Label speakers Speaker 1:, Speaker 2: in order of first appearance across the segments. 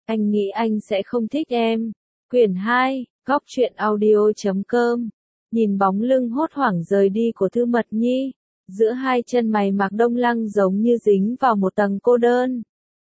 Speaker 1: anh nghĩ anh sẽ không thích em. Quyển 2, Góc truyện audio.com. Nhìn bóng lưng hốt hoảng rời đi của Thư Mật Nhi, giữa hai chân mày Mạc Đông Lăng giống như dính vào một tầng cô đơn.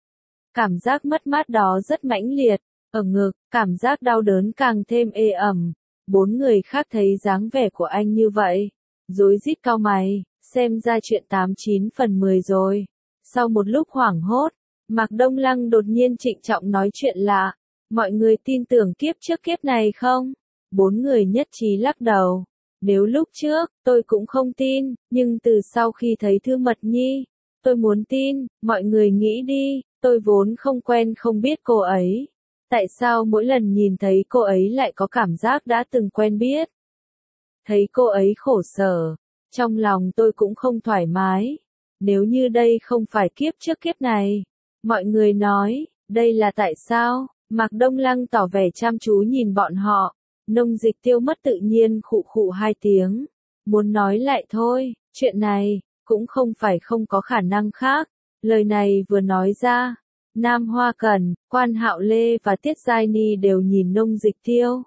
Speaker 1: Cảm giác mất mát đó rất mãnh liệt, ở ngực, cảm giác đau đớn càng thêm ê ẩm. Bốn người khác thấy dáng vẻ của anh như vậy, rối rít cau mày, xem ra chuyện 89/10 rồi. Sau một lúc hoảng hốt, Mạc Đông Lăng đột nhiên trịnh trọng nói chuyện lạ. Mọi người tin tưởng kiếp trước kiếp này không? Bốn người nhất trí lắc đầu. Nếu lúc trước, tôi cũng không tin, nhưng từ sau khi thấy Thư Mật Nhi, tôi muốn tin. Mọi người nghĩ đi, tôi vốn không quen không biết cô ấy. Tại sao mỗi lần nhìn thấy cô ấy lại có cảm giác đã từng quen biết? Thấy cô ấy khổ sở, trong lòng tôi cũng không thoải mái. Nếu như đây không phải kiếp trước kiếp này, mọi người nói, đây là tại sao? Mạc Đông Lăng tỏ vẻ chăm chú nhìn bọn họ. Nông Dịch Tiêu mất tự nhiên khụ khụ hai tiếng. Muốn nói lại thôi, chuyện này, cũng không phải không có khả năng khác. Lời này vừa nói ra, Nam Hoa Cẩn, Quan Hạo Lê và Tiết Giai Ni đều nhìn Nông Dịch Tiêu.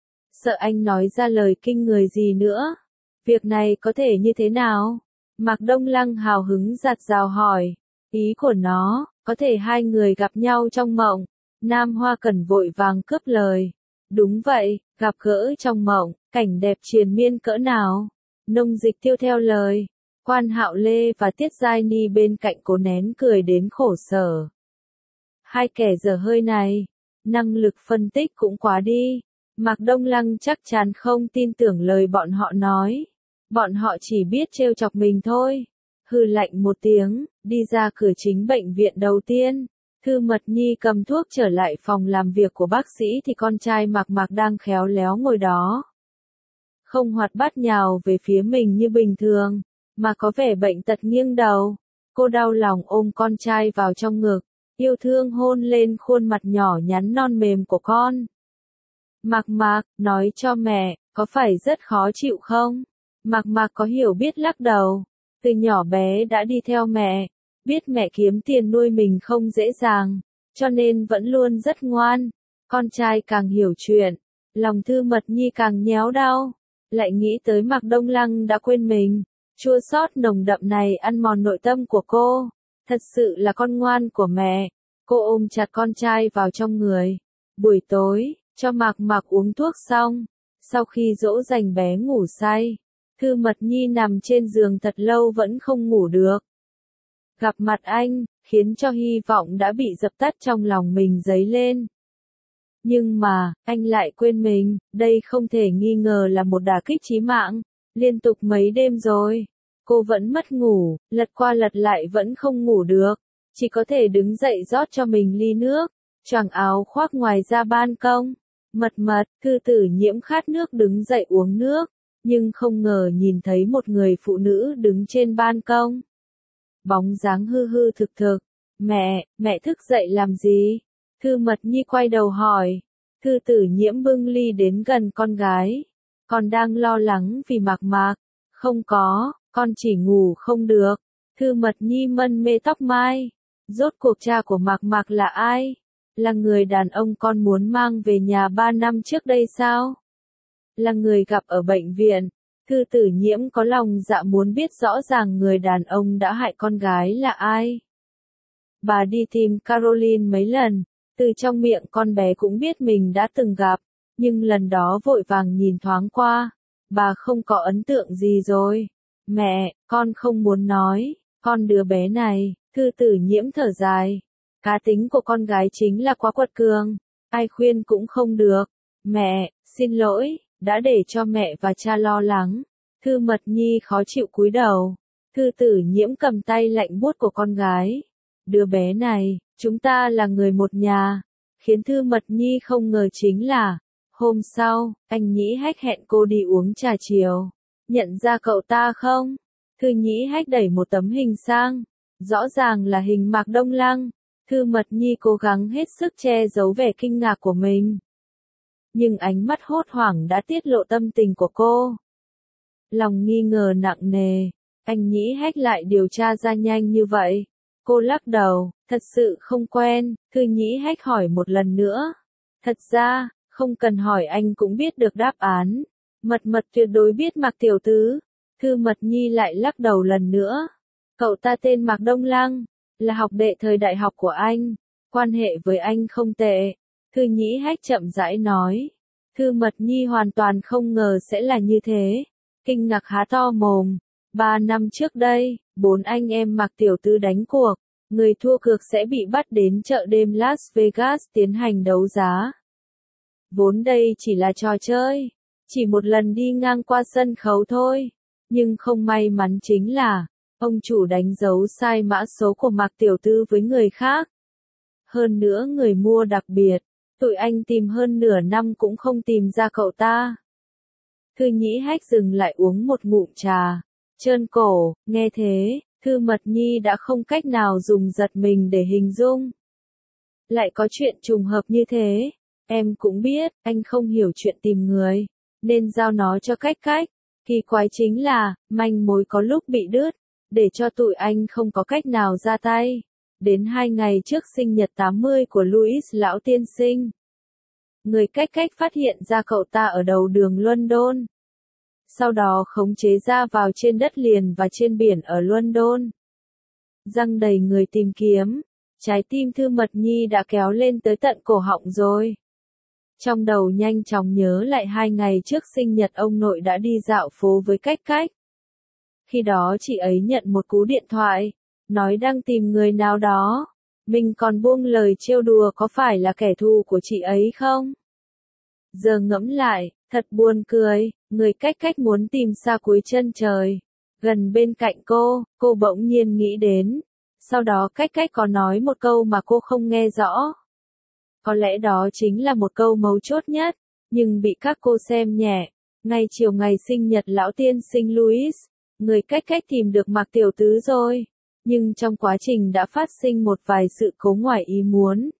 Speaker 1: Sợ anh nói ra lời kinh người gì nữa. Việc này có thể như thế nào? Mạc Đông Lăng hào hứng giặt rào hỏi. Ý của nó, có thể hai người gặp nhau trong mộng. Nam Hoa Cẩn vội vàng cướp lời. Đúng vậy, gặp gỡ trong mộng, cảnh đẹp triền miên cỡ nào. Nông Dịch Tiêu theo lời. Quan Hạo Lê và Tiết Giai Ni bên cạnh cố nén cười đến khổ sở. Hai kẻ dở hơi này, năng lực phân tích cũng quá đi. Mạc Đông Lăng chắc chắn không tin tưởng lời bọn họ nói. Bọn họ chỉ biết trêu chọc mình thôi. Hừ lạnh một tiếng, đi ra cửa chính bệnh viện đầu tiên. Thư Mật Nhi cầm thuốc trở lại phòng làm việc của bác sĩ thì con trai Mạc Mạc đang khéo léo ngồi đó. Không hoạt bát nhào về phía mình như bình thường, mà có vẻ bệnh tật nghiêng đầu. Cô đau lòng ôm con trai vào trong ngực, yêu thương hôn lên khuôn mặt nhỏ nhắn non mềm của con. Mạc Mạc, nói cho mẹ, có phải rất khó chịu không? Mạc Mạc có hiểu biết lắc đầu. Từ nhỏ bé đã đi theo mẹ, biết mẹ kiếm tiền nuôi mình không dễ dàng, cho nên vẫn luôn rất ngoan. Con trai càng hiểu chuyện, lòng Thư Mật Nhi càng nhéo đau. Lại nghĩ tới Mạc Đông Lăng đã quên mình, chua xót nồng đậm này ăn mòn nội tâm của cô. Thật sự là con ngoan của mẹ. Cô ôm chặt con trai vào trong người. Buổi tối, cho Mạc Mạc uống thuốc xong, sau khi dỗ dành bé ngủ say, Thư Mật Nhi nằm trên giường thật lâu vẫn không ngủ được. Gặp mặt anh, khiến cho hy vọng đã bị dập tắt trong lòng mình dấy lên. Nhưng mà, anh lại quên mình, đây không thể nghi ngờ là một đả kích chí mạng. Liên tục mấy đêm rồi, cô vẫn mất ngủ, lật qua lật lại vẫn không ngủ được. Chỉ có thể đứng dậy rót cho mình ly nước, choàng áo khoác ngoài ra ban công. Mật Mật, Thư Tử Nhiễm khát nước đứng dậy uống nước, nhưng không ngờ nhìn thấy một người phụ nữ đứng trên ban công. Bóng dáng hư hư thực thực. Mẹ thức dậy làm gì? Thư Mật Nhi quay đầu hỏi. Thư Tử Nhiễm bưng ly đến gần con gái. Con đang lo lắng vì Mạc Mạc. Không có, con chỉ ngủ không được. Thư Mật Nhi mân mê tóc mai. Rốt cuộc cha của Mạc Mạc là ai? Là người đàn ông con muốn mang về nhà 3 năm trước đây sao? Là người gặp ở bệnh viện. Thư Tử Nhiễm có lòng dạ muốn biết rõ ràng người đàn ông đã hại con gái là ai. Bà đi tìm Caroline mấy lần, từ trong miệng con bé cũng biết mình đã từng gặp, nhưng lần đó vội vàng nhìn thoáng qua, bà không có ấn tượng gì rồi. Mẹ, con không muốn nói, con đứa bé này, Thư Tử Nhiễm thở dài. Cá tính của con gái chính là quá quật cường, ai khuyên cũng không được. Mẹ, xin lỗi, đã để cho mẹ và cha lo lắng. Thư Mật Nhi khó chịu cúi đầu. Thư Tử Nhiễm cầm tay lạnh buốt của con gái. Đứa bé này, chúng ta là người một nhà. Khiến Thư Mật Nhi không ngờ chính là, hôm sau, anh Nhĩ Hách hẹn cô đi uống trà chiều. Nhận ra cậu ta không? Thư Nhĩ Hách đẩy một tấm hình sang. Rõ ràng là hình Mạc Đông Lăng. Thư Mật Nhi cố gắng hết sức che giấu vẻ kinh ngạc của mình. Nhưng ánh mắt hốt hoảng đã tiết lộ tâm tình của cô. Lòng nghi ngờ nặng nề, anh Nhĩ Hách lại điều tra ra nhanh như vậy. Cô lắc đầu, thật sự không quen. Thư Nhĩ Hách hỏi một lần nữa. Thật ra, không cần hỏi anh cũng biết được đáp án. Mật Mật tuyệt đối biết Mạc tiểu tứ. Thư Mật Nhi lại lắc đầu lần nữa. Cậu ta tên Mạc Đông Lăng, là học đệ thời đại học của anh. Quan hệ với anh không tệ. Thư Nhĩ Hách chậm rãi nói. Thư Mật Nhi hoàn toàn không ngờ sẽ là như thế. Kinh ngạc há to mồm. 3 năm trước đây, 4 anh em Mạc tiểu tứ đánh cuộc. Người thua cược sẽ bị bắt đến chợ đêm Las Vegas tiến hành đấu giá. Vốn đây chỉ là trò chơi. Chỉ một lần đi ngang qua sân khấu thôi. Nhưng không may mắn chính là, ông chủ đánh dấu sai mã số của Mạc tiểu tứ với người khác. Hơn nữa người mua đặc biệt, tụi anh tìm hơn nửa năm cũng không tìm ra cậu ta. Thư Nhĩ Hách dừng lại uống một ngụm trà, trơn cổ, nghe thế, Thư Mật Nhi đã không cách nào dùng giật mình để hình dung. Lại có chuyện trùng hợp như thế, em cũng biết, anh không hiểu chuyện tìm người, nên giao nó cho Cách Cách. Kỳ quái chính là, manh mối có lúc bị đứt, để cho tụi anh không có cách nào ra tay. Đến 2 ngày trước sinh nhật 80 của Louis lão tiên sinh, người Cách Cách phát hiện ra cậu ta ở đầu đường London. Sau đó khống chế ra vào trên đất liền và trên biển ở London. Răng đầy người tìm kiếm, trái tim Thư Mật Nhi đã kéo lên tới tận cổ họng rồi. Trong đầu nhanh chóng nhớ lại 2 ngày trước sinh nhật ông nội đã đi dạo phố với Cách Cách. Khi đó chị ấy nhận một cú điện thoại, nói đang tìm người nào đó. Mình còn buông lời trêu đùa có phải là kẻ thù của chị ấy không? Giờ ngẫm lại, thật buồn cười, người Cách Cách muốn tìm xa cuối chân trời. Gần bên cạnh cô bỗng nhiên nghĩ đến. Sau đó Cách Cách có nói một câu mà cô không nghe rõ. Có lẽ đó chính là một câu mấu chốt nhất, nhưng bị các cô xem nhẹ. Ngay chiều ngày sinh nhật lão tiên sinh Louis, người Cách Cách tìm được Mạc tiểu tứ rồi. Nhưng trong quá trình đã phát sinh một vài sự cố ngoài ý muốn.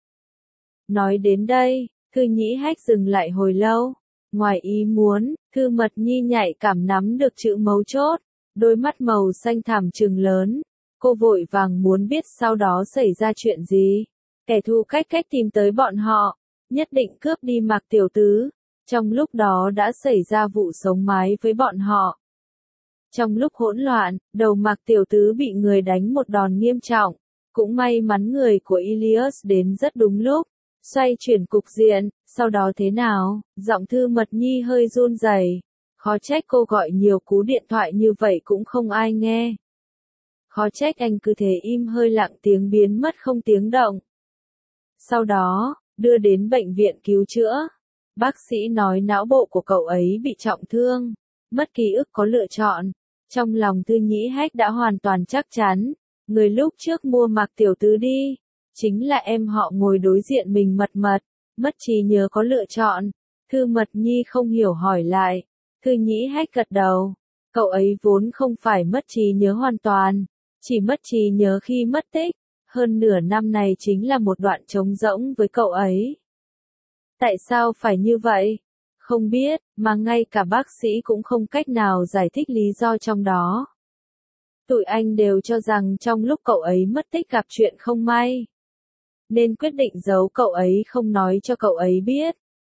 Speaker 1: Nói đến đây, Thư Nhĩ Hách dừng lại hồi lâu. Ngoài ý muốn, Thư Mật Nhi nhạy cảm nắm được chữ mấu chốt, đôi mắt màu xanh thẳm trừng lớn. Cô vội vàng muốn biết sau đó xảy ra chuyện gì. Kẻ thù Cách Cách tìm tới bọn họ, nhất định cướp đi Mạc tiểu tứ. Trong lúc đó đã xảy ra vụ sống mái với bọn họ. Trong lúc hỗn loạn, đầu Mạc tiểu tứ bị người đánh một đòn nghiêm trọng. Cũng may mắn người của Ilias đến rất đúng lúc, xoay chuyển cục diện. Sau đó thế nào? Giọng Thư Mật Nhi hơi run rẩy. Khó trách cô gọi nhiều cú điện thoại như vậy cũng không ai nghe. Khó trách anh cứ thế im hơi lặng tiếng biến mất không tiếng động. Sau đó, đưa đến bệnh viện cứu chữa. Bác sĩ nói não bộ của cậu ấy bị trọng thương, mất ký ức có lựa chọn. Trong lòng Thư Nhĩ Hách đã hoàn toàn chắc chắn, người lúc trước mua Mạc tiểu tứ đi, chính là em họ ngồi đối diện mình Mật Mật, mất trí nhớ có lựa chọn. Thư Mật Nhi không hiểu hỏi lại. Thư Nhĩ Hách gật đầu. Cậu ấy vốn không phải mất trí nhớ hoàn toàn, chỉ mất trí nhớ khi mất tích. Hơn nửa năm này chính là một đoạn trống rỗng với cậu ấy. Tại sao phải như vậy? Không biết, mà ngay cả bác sĩ cũng không cách nào giải thích lý do trong đó. Tụi anh đều cho rằng trong lúc cậu ấy mất tích gặp chuyện không may, nên quyết định giấu cậu ấy không nói cho cậu ấy biết.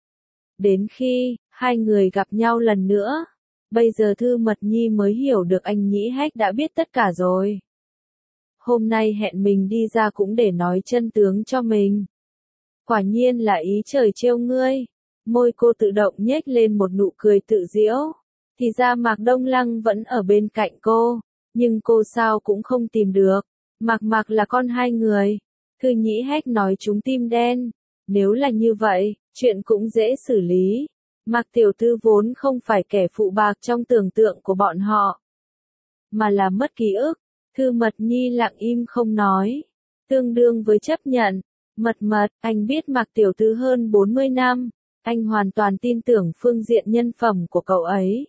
Speaker 1: Đến khi, hai người gặp nhau lần nữa, bây giờ Thư Mật Nhi mới hiểu được anh Nhĩ Hách đã biết tất cả rồi. Hôm nay hẹn mình đi ra cũng để nói chân tướng cho mình. Quả nhiên là ý trời trêu ngươi. Môi cô tự động nhếch lên một nụ cười tự giễu. Thì ra Mạc Đông Lăng vẫn ở bên cạnh cô, nhưng cô sao cũng không tìm được. Mạc là con hai người. Thư Nhĩ Hách nói chúng tim đen. Nếu là như vậy, chuyện cũng dễ xử lý. Mạc tiểu thư vốn không phải kẻ phụ bạc trong tưởng tượng của bọn họ, mà là mất ký ức. Thư Mật Nhi lặng im không nói, tương đương với chấp nhận. Mật, anh biết Mạc tiểu thư hơn 40 năm, anh hoàn toàn tin tưởng phương diện nhân phẩm của cậu ấy.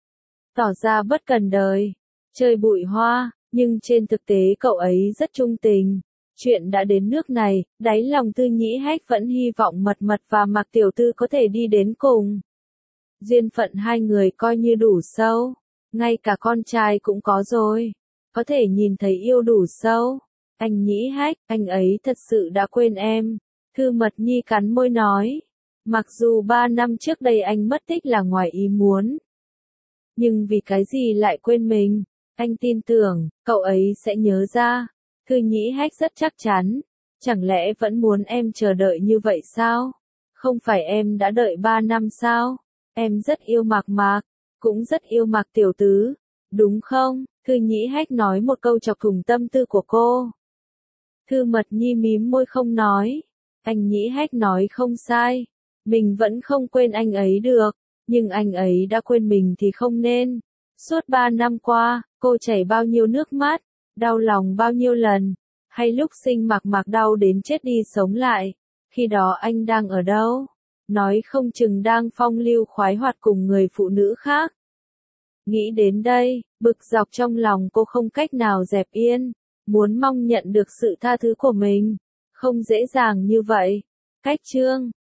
Speaker 1: Tỏ ra bất cần đời, chơi bụi hoa, nhưng trên thực tế cậu ấy rất trung tình. Chuyện đã đến nước này, đáy lòng Thư Nhĩ Hách vẫn hy vọng Mật và Mạc tiểu thư có thể đi đến cùng. Duyên phận hai người coi như đủ sâu, ngay cả con trai cũng có rồi. Có thể nhìn thấy yêu đủ sâu, Anh Nhĩ Hách, anh ấy thật sự đã quên em. Thư Mật Nhi cắn môi nói. Mặc dù 3 năm trước đây anh mất tích là ngoài ý muốn. Nhưng vì cái gì lại quên mình? Anh tin tưởng, cậu ấy sẽ nhớ ra. Thư Nhĩ Hách rất chắc chắn. Chẳng lẽ vẫn muốn em chờ đợi như vậy sao? Không phải em đã đợi 3 năm sao? Em rất yêu Mạc Mạc, cũng rất yêu Mạc tiểu tứ, đúng không? Thư Nhĩ Hách nói một câu chọc thủng tâm tư của cô. Thư Mật Nhi mím môi không nói. Anh Nhĩ Hách nói không sai. Mình vẫn không quên anh ấy được, nhưng anh ấy đã quên mình thì không nên. Suốt 3 năm qua, cô chảy bao nhiêu nước mắt, đau lòng bao nhiêu lần, hay lúc sinh Mạc Mạc đau đến chết đi sống lại. Khi đó anh đang ở đâu? Nói không chừng đang phong lưu khoái hoạt cùng người phụ nữ khác. Nghĩ đến đây, bực dọc trong lòng cô không cách nào dẹp yên, muốn mong nhận được sự tha thứ của mình. Không dễ dàng như vậy. Cách chương